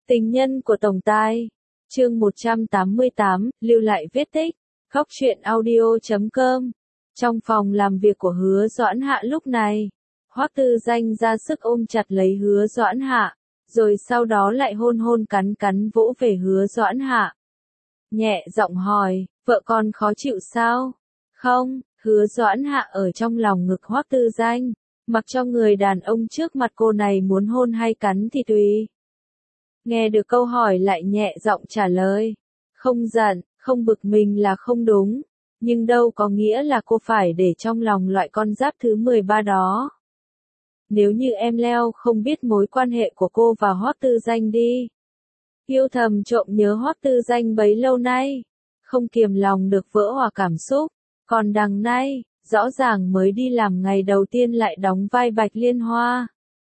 Tình nhân của tổng tài. Chương 188, lưu lại vết tích. Góc truyện audio.com. Trong phòng làm việc của Hứa Doãn Hạ lúc này, Hoắc Tư Danh ra sức ôm chặt lấy Hứa Doãn Hạ, rồi sau đó lại hôn hôn cắn cắn vỗ về Hứa Doãn Hạ. Nhẹ giọng hỏi, vợ con khó chịu sao? Không, Hứa Doãn Hạ ở trong lòng ngực Hoắc Tư Danh, mặc cho người đàn ông trước mặt cô này muốn hôn hay cắn thì tùy. Nghe được câu hỏi lại nhẹ giọng trả lời. Không giận, không bực mình là không đúng, nhưng đâu có nghĩa là cô phải để trong lòng loại con giáp thứ 13 đó. Nếu như em leo không biết mối quan hệ của cô và Hoắc Tư Danh đi. Yêu thầm trộm nhớ Hoắc Tư Danh bấy lâu nay, không kiềm lòng được vỡ hòa cảm xúc, còn đằng nay, rõ ràng mới đi làm ngày đầu tiên lại đóng vai Bạch Liên Hoa.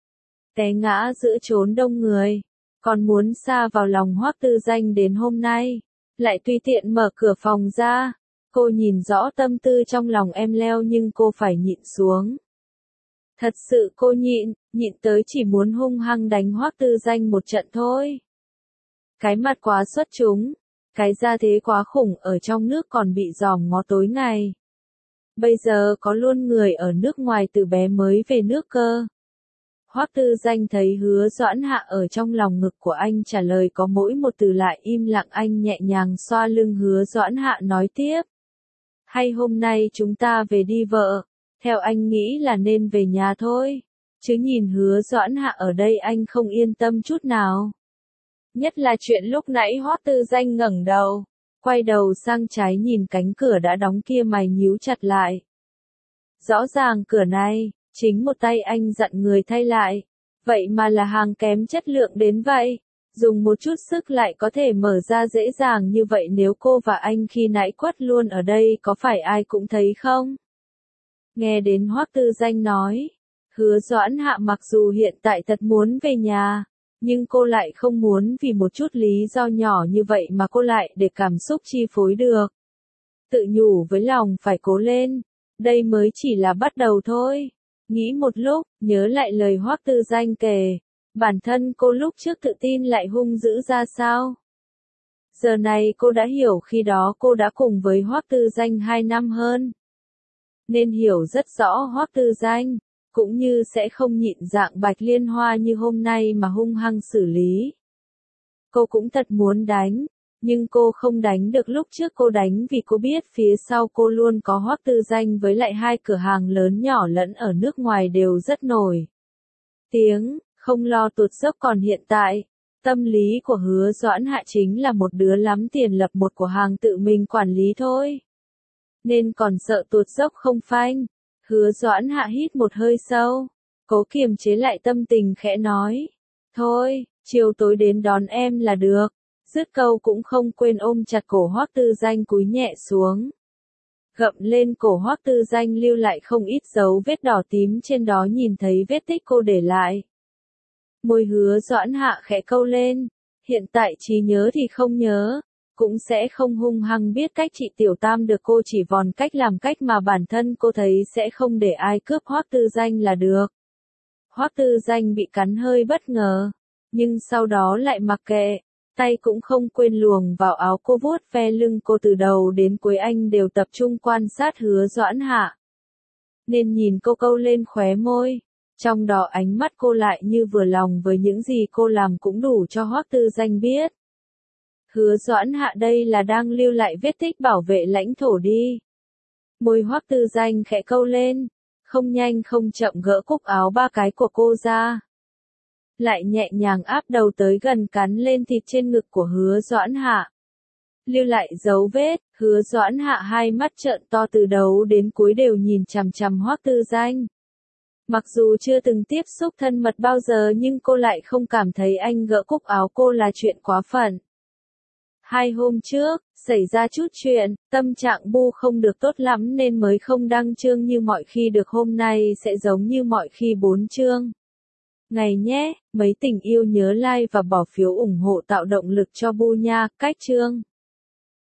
Té ngã giữa chốn đông người, còn muốn sa vào lòng Hoắc Tư Danh đến hôm nay, lại tùy tiện mở cửa phòng ra. Cô nhìn rõ tâm tư trong lòng em leo nhưng cô phải nhịn xuống. Thật sự cô nhịn tới chỉ muốn hung hăng đánh Hoắc Tư Danh một trận thôi. Cái mặt quá xuất chúng, cái gia thế quá khủng ở trong nước còn bị dòm ngó tối ngày. Bây giờ có luôn người ở nước ngoài từ bé mới về nước cơ. Hoắc Tư Danh thấy Hứa Doãn Hạ ở trong lòng ngực của anh trả lời có mỗi một từ lại im lặng, anh nhẹ nhàng xoa lưng Hứa Doãn Hạ nói tiếp. Hay hôm nay chúng ta về đi vợ, theo anh nghĩ là nên về nhà thôi, chứ nhìn Hứa Doãn Hạ ở đây anh không yên tâm chút nào. Nhất là chuyện lúc nãy Hoắc Tư Danh ngẩng đầu, quay đầu sang trái nhìn cánh cửa đã đóng kia mày nhíu chặt lại. Rõ ràng cửa này, chính một tay anh dặn người thay lại, vậy mà là hàng kém chất lượng đến vậy, dùng một chút sức lại có thể mở ra dễ dàng như vậy, nếu cô và anh khi nãy quất luôn ở đây có phải ai cũng thấy không? Nghe đến Hoắc Tư Danh nói, Hứa Doãn Hạ mặc dù hiện tại thật muốn về nhà, nhưng cô lại không muốn vì một chút lý do nhỏ như vậy mà cô lại để cảm xúc chi phối được. Tự nhủ với lòng phải cố lên, đây mới chỉ là bắt đầu thôi. Nghĩ một lúc, nhớ lại lời Hoắc Tư Danh kể, bản thân cô lúc trước tự tin lại hung dữ ra sao. Giờ này cô đã hiểu khi đó cô đã cùng với Hoắc Tư Danh 2 năm hơn. Nên hiểu rất rõ Hoắc Tư Danh, cũng như sẽ không nhịn dạng Bạch Liên Hoa như hôm nay mà hung hăng xử lý. Cô cũng thật muốn đánh, nhưng cô không đánh được lúc trước cô đánh vì cô biết phía sau cô luôn có Hoắc Tư Danh với lại 2 cửa hàng lớn nhỏ lẫn ở nước ngoài đều rất nổi tiếng, không lo tuột dốc, còn hiện tại, tâm lý của Hứa Doãn Hạ chính là một đứa lắm tiền lập một cửa hàng tự mình quản lý thôi. Nên còn sợ tuột dốc không phanh. Hứa Doãn Hạ hít một hơi sâu, cố kiềm chế lại tâm tình khẽ nói. Thôi, chiều tối đến đón em là được. Dứt câu cũng không quên ôm chặt cổ Hoắc Tư Danh cúi nhẹ xuống. Gậm lên cổ Hoắc Tư Danh lưu lại không ít dấu vết đỏ tím trên đó, nhìn thấy vết tích cô để lại. Môi Hứa Doãn Hạ khẽ câu lên, hiện tại trí nhớ thì không nhớ, cũng sẽ không hung hăng biết cách trị tiểu tam được, cô chỉ vòn cách làm cách mà bản thân cô thấy sẽ không để ai cướp Hoắc Tư Danh là được. Hoắc Tư Danh bị cắn hơi bất ngờ, nhưng sau đó lại mặc kệ, tay cũng không quên luồn vào áo cô vuốt ve lưng cô, từ đầu đến cuối anh đều tập trung quan sát Hứa Doãn Hạ. Nên nhìn cô câu lên khóe môi, trong đó ánh mắt cô lại như vừa lòng với những gì cô làm cũng đủ cho Hoắc Tư Danh biết. Hứa Doãn Hạ đây là đang lưu lại vết tích bảo vệ lãnh thổ đi. Môi Hoắc Tư Danh khẽ câu lên, không nhanh không chậm gỡ cúc áo 3 cái của cô ra. Lại nhẹ nhàng áp đầu tới gần cắn lên thịt trên ngực của Hứa Doãn Hạ. Lưu lại dấu vết, Hứa Doãn Hạ 2 mắt trợn to từ đầu đến cuối đều nhìn chằm chằm Hoắc Tư Danh. Mặc dù chưa từng tiếp xúc thân mật bao giờ nhưng cô lại không cảm thấy anh gỡ cúc áo cô là chuyện quá phận. 2 hôm trước, xảy ra chút chuyện, tâm trạng Bu không được tốt lắm nên mới không đăng chương như mọi khi được, hôm nay sẽ giống như mọi khi 4 chương. Ngày nhé, mấy tình yêu nhớ like và bỏ phiếu ủng hộ tạo động lực cho Bu nha, cách chương.